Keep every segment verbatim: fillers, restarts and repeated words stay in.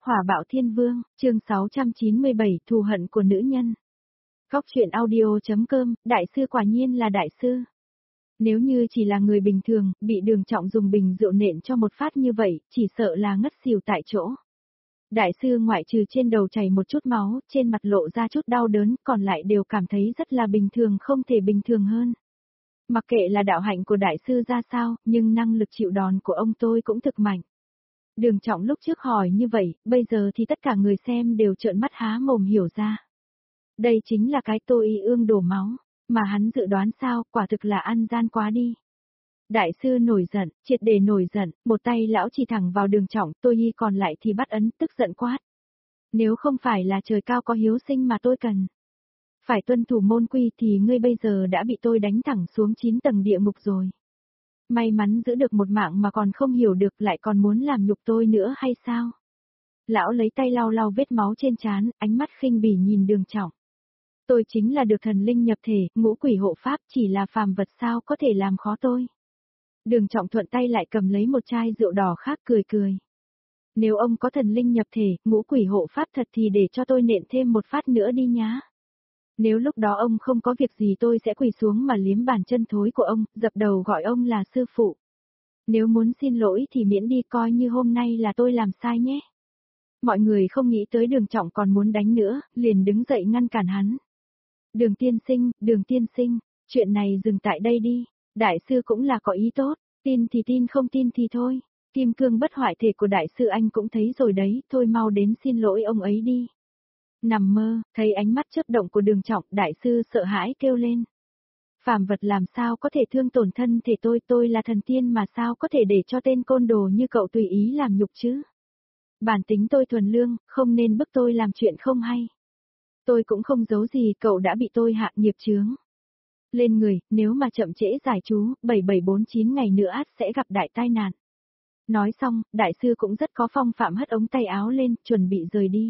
Hỏa bạo thiên vương, chương sáu trăm chín mươi bảy, thù hận của nữ nhân. Góc truyện audio.com, đại sư quả nhiên là đại sư. Nếu như chỉ là người bình thường, bị Đường Trọng dùng bình rượu nện cho một phát như vậy, chỉ sợ là ngất xỉu tại chỗ. Đại sư ngoại trừ trên đầu chảy một chút máu, trên mặt lộ ra chút đau đớn, còn lại đều cảm thấy rất là bình thường, không thể bình thường hơn. Mặc kệ là đạo hạnh của đại sư ra sao, nhưng năng lực chịu đòn của ông tôi cũng thực mạnh. Đường Trọng lúc trước hỏi như vậy, bây giờ thì tất cả người xem đều trợn mắt há mồm hiểu ra. Đây chính là cái Tô Y Ương đổ máu, mà hắn dự đoán sao, quả thực là ăn gian quá đi. Đại sư nổi giận, triệt để nổi giận, một tay lão chỉ thẳng vào Đường Trọng, Tô Y còn lại thì bắt ấn, tức giận quát. Nếu không phải là trời cao có hiếu sinh mà tôi cần phải tuân thủ môn quy thì ngươi bây giờ đã bị tôi đánh thẳng xuống chín tầng địa ngục rồi. May mắn giữ được một mạng mà còn không hiểu được lại còn muốn làm nhục tôi nữa hay sao? Lão lấy tay lau lau vết máu trên trán, ánh mắt khinh bỉ nhìn Đường Trọng. Tôi chính là được thần linh nhập thể, ngũ quỷ hộ pháp, chỉ là phàm vật sao có thể làm khó tôi. Đường Trọng thuận tay lại cầm lấy một chai rượu đỏ khác cười cười. Nếu ông có thần linh nhập thể, ngũ quỷ hộ pháp thật thì để cho tôi nện thêm một phát nữa đi nhá. Nếu lúc đó ông không có việc gì tôi sẽ quỳ xuống mà liếm bàn chân thối của ông, dập đầu gọi ông là sư phụ. Nếu muốn xin lỗi thì miễn đi, coi như hôm nay là tôi làm sai nhé. Mọi người không nghĩ tới Đường Trọng còn muốn đánh nữa, liền đứng dậy ngăn cản hắn. Đường tiên sinh, Đường tiên sinh, chuyện này dừng tại đây đi, đại sư cũng là có ý tốt, tin thì tin không tin thì thôi. Kim cương bất hoại thể của đại sư anh cũng thấy rồi đấy, thôi mau đến xin lỗi ông ấy đi. Nằm mơ, thấy ánh mắt chớp động của Đường Trọng, đại sư sợ hãi kêu lên. Phàm vật làm sao có thể thương tổn thân thể tôi, tôi là thần tiên mà sao có thể để cho tên côn đồ như cậu tùy ý làm nhục chứ. Bản tính tôi thuần lương, không nên bức tôi làm chuyện không hay. Tôi cũng không giấu gì, cậu đã bị tôi hạ nghiệp chướng lên người, nếu mà chậm trễ giải chú, bảy bảy bốn chín ngày nữa ắt sẽ gặp đại tai nạn. Nói xong, đại sư cũng rất có phong phạm hất ống tay áo lên, chuẩn bị rời đi.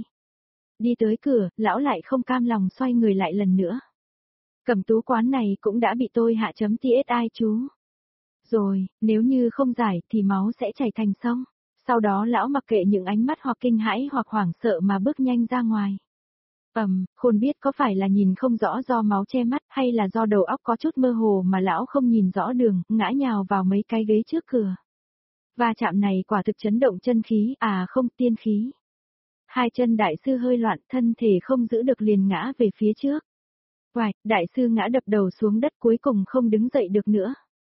Đi tới cửa, lão lại không cam lòng xoay người lại lần nữa. Cẩm tú quán này cũng đã bị tôi hạ chấm tê ét i chú. Rồi, nếu như không giải thì máu sẽ chảy thành sông. Sau đó lão mặc kệ những ánh mắt hoặc kinh hãi hoặc hoảng sợ mà bước nhanh ra ngoài. Ầm, khôn biết có phải là nhìn không rõ do máu che mắt hay là do đầu óc có chút mơ hồ mà lão không nhìn rõ đường, ngã nhào vào mấy cái ghế trước cửa. Va chạm này quả thực chấn động chân khí, à không, tiên khí. Hai chân đại sư hơi loạn, thân thể không giữ được liền ngã về phía trước. Oài, đại sư ngã đập đầu xuống đất cuối cùng không đứng dậy được nữa.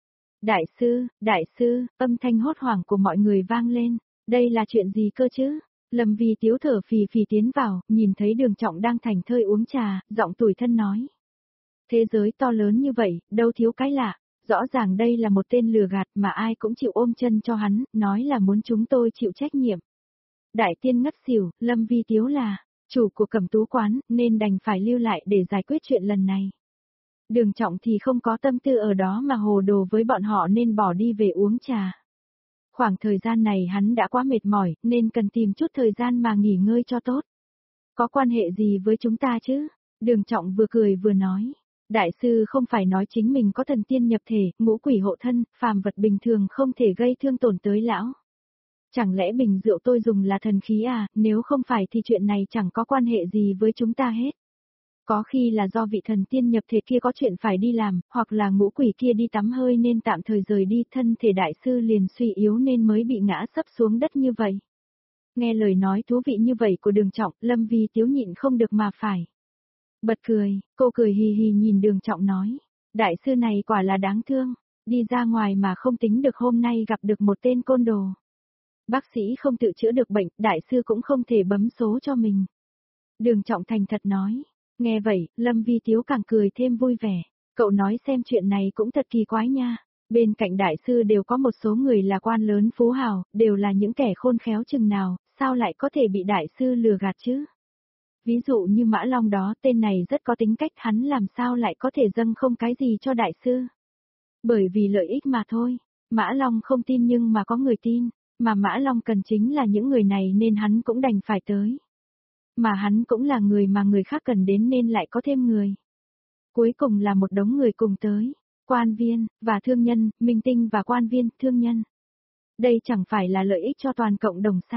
Đại sư, đại sư, âm thanh hốt hoảng của mọi người vang lên. Đây là chuyện gì cơ chứ? Lâm Vi Tiếu thở phì phì tiến vào, nhìn thấy Đường Trọng đang thành thơi uống trà, giọng tủi thân nói. Thế giới to lớn như vậy, đâu thiếu cái lạ. Rõ ràng đây là một tên lừa gạt mà ai cũng chịu ôm chân cho hắn, nói là muốn chúng tôi chịu trách nhiệm. Đại tiên ngất xỉu, Lâm Vi Tiếu là chủ của Cẩm tú quán, nên đành phải lưu lại để giải quyết chuyện lần này. Đường Trọng thì không có tâm tư ở đó mà hồ đồ với bọn họ nên bỏ đi về uống trà. Khoảng thời gian này hắn đã quá mệt mỏi, nên cần tìm chút thời gian mà nghỉ ngơi cho tốt. Có quan hệ gì với chúng ta chứ? Đường Trọng vừa cười vừa nói. Đại sư không phải nói chính mình có thần tiên nhập thể, ngũ quỷ hộ thân, phàm vật bình thường không thể gây thương tổn tới lão. Chẳng lẽ bình rượu tôi dùng là thần khí à, nếu không phải thì chuyện này chẳng có quan hệ gì với chúng ta hết. Có khi là do vị thần tiên nhập thể kia có chuyện phải đi làm, hoặc là ngũ quỷ kia đi tắm hơi nên tạm thời rời đi, thân thể đại sư liền suy yếu nên mới bị ngã sấp xuống đất như vậy. Nghe lời nói thú vị như vậy của Đường Trọng, Lâm Vi Tiếu nhịn không được mà phải. Bật cười, cô cười hì hì nhìn Đường Trọng nói, đại sư này quả là đáng thương, đi ra ngoài mà không tính được hôm nay gặp được một tên côn đồ. Bác sĩ không tự chữa được bệnh, đại sư cũng không thể bấm số cho mình. Đường Trọng thành thật nói. Nghe vậy, Lâm Vi Tiếu càng cười thêm vui vẻ. Cậu nói xem chuyện này cũng thật kỳ quái nha. Bên cạnh đại sư đều có một số người là quan lớn phú hào, đều là những kẻ khôn khéo chừng nào, sao lại có thể bị đại sư lừa gạt chứ? Ví dụ như Mã Long đó, tên này rất có tính cách, hắn làm sao lại có thể dâng không cái gì cho đại sư? Bởi vì lợi ích mà thôi. Mã Long không tin nhưng mà có người tin, mà Mã Long cần chính là những người này nên hắn cũng đành phải tới. Mà hắn cũng là người mà người khác cần đến nên lại có thêm người. Cuối cùng là một đống người cùng tới, quan viên, và thương nhân, minh tinh và quan viên, thương nhân. Đây chẳng phải là lợi ích cho toàn cộng đồng sao?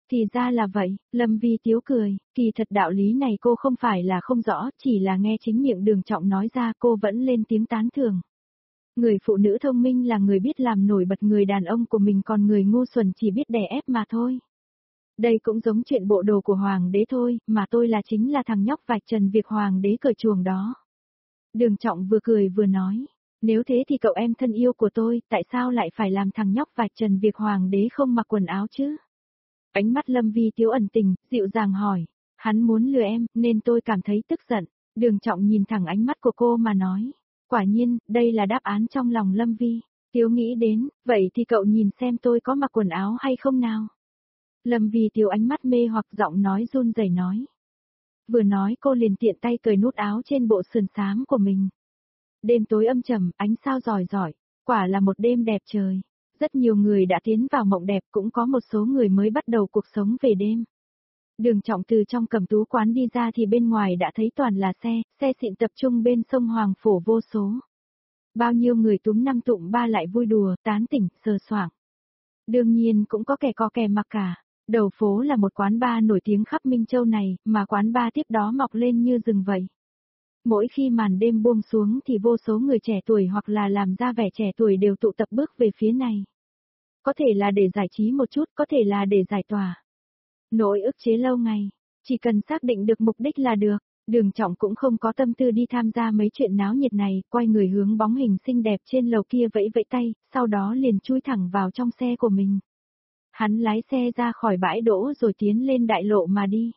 Thì ra là vậy, Lâm Vi Tiếu cười, kỳ thật đạo lý này cô không phải là không rõ, chỉ là nghe chính miệng Đường Trọng nói ra cô vẫn lên tiếng tán thưởng. Người phụ nữ thông minh là người biết làm nổi bật người đàn ông của mình, còn người ngu xuẩn chỉ biết đè ép mà thôi. Đây cũng giống chuyện bộ đồ của hoàng đế thôi, mà tôi là chính là thằng nhóc vạch trần việc hoàng đế cởi chuồng đó. Đường Trọng vừa cười vừa nói, nếu thế thì cậu em thân yêu của tôi, tại sao lại phải làm thằng nhóc vạch trần việc hoàng đế không mặc quần áo chứ? Ánh mắt Lâm Vi Tiếu ẩn tình, dịu dàng hỏi, hắn muốn lừa em, nên tôi cảm thấy tức giận. Đường Trọng nhìn thẳng ánh mắt của cô mà nói, quả nhiên, đây là đáp án trong lòng Lâm Vi Tiếu nghĩ đến, vậy thì cậu nhìn xem tôi có mặc quần áo hay không nào? Lâm Vi Tiếu ánh mắt mê hoặc giọng nói run rẩy nói. Vừa nói cô liền tiện tay cởi nút áo trên bộ sườn xám của mình. Đêm tối âm trầm, ánh sao rọi rọi, quả là một đêm đẹp trời. Rất nhiều người đã tiến vào mộng đẹp, cũng có một số người mới bắt đầu cuộc sống về đêm. Đường Trọng từ trong Cẩm Tú quán đi ra thì bên ngoài đã thấy toàn là xe, xe xịn tập trung bên sông Hoàng Phổ vô số. Bao nhiêu người túm năm tụm ba lại vui đùa, tán tỉnh, sờ soạng. Đương nhiên cũng có kẻ có kẻ mặc cả. Đầu phố là một quán bar nổi tiếng khắp Minh Châu này, mà quán bar tiếp đó mọc lên như rừng vậy. Mỗi khi màn đêm buông xuống thì vô số người trẻ tuổi hoặc là làm ra vẻ trẻ tuổi đều tụ tập bước về phía này. Có thể là để giải trí một chút, có thể là để giải tỏa nỗi ức chế lâu ngày, chỉ cần xác định được mục đích là được. Đường Trọng cũng không có tâm tư đi tham gia mấy chuyện náo nhiệt này, quay người hướng bóng hình xinh đẹp trên lầu kia vẫy vẫy tay, sau đó liền chui thẳng vào trong xe của mình. Hắn lái xe ra khỏi bãi đỗ rồi tiến lên đại lộ mà đi.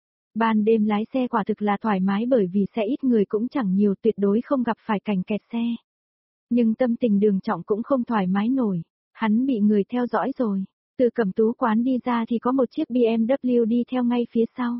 Ban đêm lái xe quả thực là thoải mái bởi vì xe ít người cũng chẳng nhiều, tuyệt đối không gặp phải cảnh kẹt xe. Nhưng tâm tình Đường Trọng cũng không thoải mái nổi, hắn bị người theo dõi rồi. Từ Cẩm Tú quán đi ra thì có một chiếc bê em vê đi theo ngay phía sau.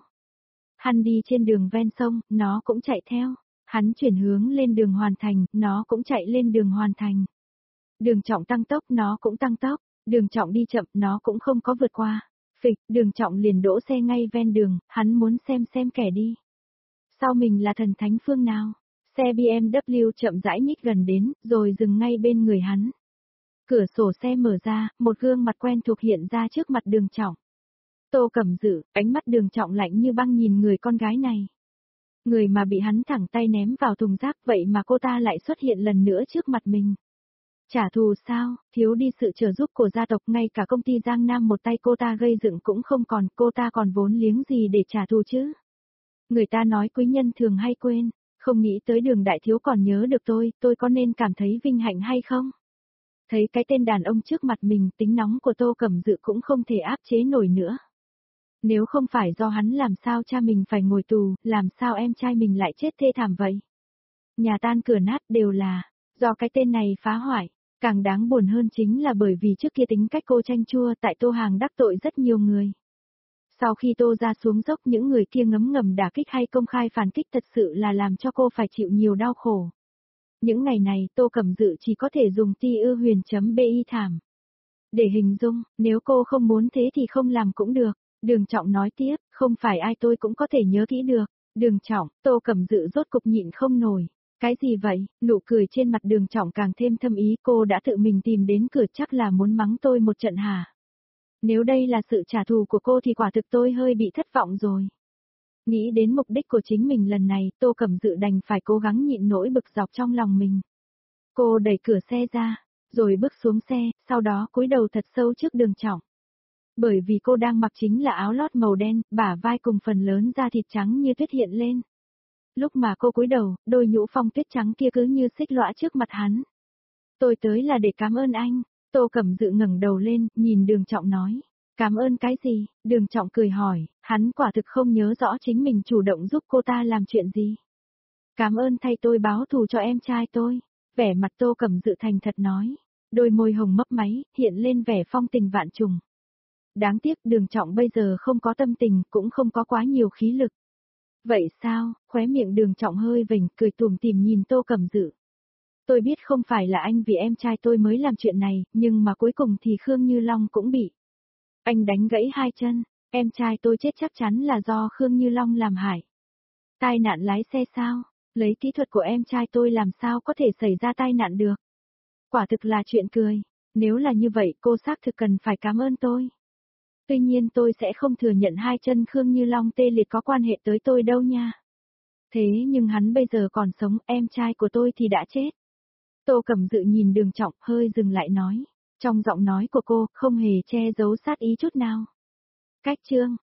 Hắn đi trên đường ven sông, nó cũng chạy theo. Hắn chuyển hướng lên đường Hoàn Thành, nó cũng chạy lên đường Hoàn Thành. Đường Trọng tăng tốc, nó cũng tăng tốc. Đường Trọng đi chậm, nó cũng không có vượt qua. Phịch, Đường Trọng liền đỗ xe ngay ven đường, hắn muốn xem xem kẻ đi sau mình là thần thánh phương nào. Xe bê em vê chậm rãi nhích gần đến, rồi dừng ngay bên người hắn. Cửa sổ xe mở ra, một gương mặt quen thuộc hiện ra trước mặt Đường Trọng. Tô Cẩm Dự, ánh mắt Đường Trọng lạnh như băng nhìn người con gái này. Người mà bị hắn thẳng tay ném vào thùng rác, vậy mà cô ta lại xuất hiện lần nữa trước mặt mình. Trả thù sao, thiếu đi sự trợ giúp của gia tộc, ngay cả công ty Giang Nam một tay cô ta gây dựng cũng không còn, cô ta còn vốn liếng gì để trả thù chứ. Người ta nói quý nhân thường hay quên, không nghĩ tới Đường đại thiếu còn nhớ được tôi, tôi có nên cảm thấy vinh hạnh hay không? Thấy cái tên đàn ông trước mặt mình, tính nóng của Tô Cẩm Dự cũng không thể áp chế nổi nữa. Nếu không phải do hắn làm sao cha mình phải ngồi tù, làm sao em trai mình lại chết thê thảm vậy? Nhà tan cửa nát đều là do cái tên này phá hoại. Càng đáng buồn hơn chính là bởi vì trước kia tính cách cô chanh chua, tại Tô Hàng đắc tội rất nhiều người. Sau khi Tô ra xuống dốc, những người kia ngấm ngầm đả kích hay công khai phản kích thật sự là làm cho cô phải chịu nhiều đau khổ. Những ngày này Tô Cẩm Dự chỉ có thể dùng ti ư huyền.bi thảm để hình dung, nếu cô không muốn thế thì không làm cũng được. Đường Trọng nói tiếp, không phải ai tôi cũng có thể nhớ kỹ được. Đường Trọng, Tô Cẩm Dự rốt cục nhịn không nổi. Cái gì vậy? Nụ cười trên mặt Đường Trọng càng thêm thâm ý, cô đã tự mình tìm đến cửa, chắc là muốn mắng tôi một trận hả? Nếu đây là sự trả thù của cô thì quả thực tôi hơi bị thất vọng rồi. Nghĩ đến mục đích của chính mình lần này, Tô Cẩm Dự đành phải cố gắng nhịn nỗi bực dọc trong lòng mình. Cô đẩy cửa xe ra, rồi bước xuống xe, sau đó cúi đầu thật sâu trước Đường Trọng. Bởi vì cô đang mặc chính là áo lót màu đen, bả vai cùng phần lớn da thịt trắng như tuyết hiện lên. Lúc mà cô cúi đầu, đôi nhũ phong tuyết trắng kia cứ như xích lõa trước mặt hắn. Tôi tới là để cảm ơn anh. Tô Cẩm Dự ngẩng đầu lên, nhìn Đường Trọng nói. Cảm ơn cái gì? Đường Trọng cười hỏi, hắn quả thực không nhớ rõ chính mình chủ động giúp cô ta làm chuyện gì. Cảm ơn thay tôi báo thù cho em trai tôi. Vẻ mặt Tô Cẩm Dự thành thật nói. Đôi môi hồng mấp máy, hiện lên vẻ phong tình vạn trùng. Đáng tiếc Đường Trọng bây giờ không có tâm tình, cũng không có quá nhiều khí lực. Vậy sao? Khóe miệng Đường Trọng hơi vểnh, cười tủm tỉm nhìn Tô Cẩm Dự. Tôi biết không phải là anh vì em trai tôi mới làm chuyện này, nhưng mà cuối cùng thì Khương Như Long cũng bị anh đánh gãy hai chân. Em trai tôi chết chắc chắn là do Khương Như Long làm hại. Tai nạn lái xe sao? Lấy kỹ thuật của em trai tôi làm sao có thể xảy ra tai nạn được? Quả thực là chuyện cười. Nếu là như vậy cô xác thực cần phải cảm ơn tôi. Tuy nhiên tôi sẽ không thừa nhận hai chân Khương Như Long tê liệt có quan hệ tới tôi đâu nha. Thế nhưng hắn bây giờ còn sống, em trai của tôi thì đã chết. Tô Cẩm Dự nhìn Đường Trọng, hơi dừng lại nói. Trong giọng nói của cô, không hề che giấu sát ý chút nào. Cách chương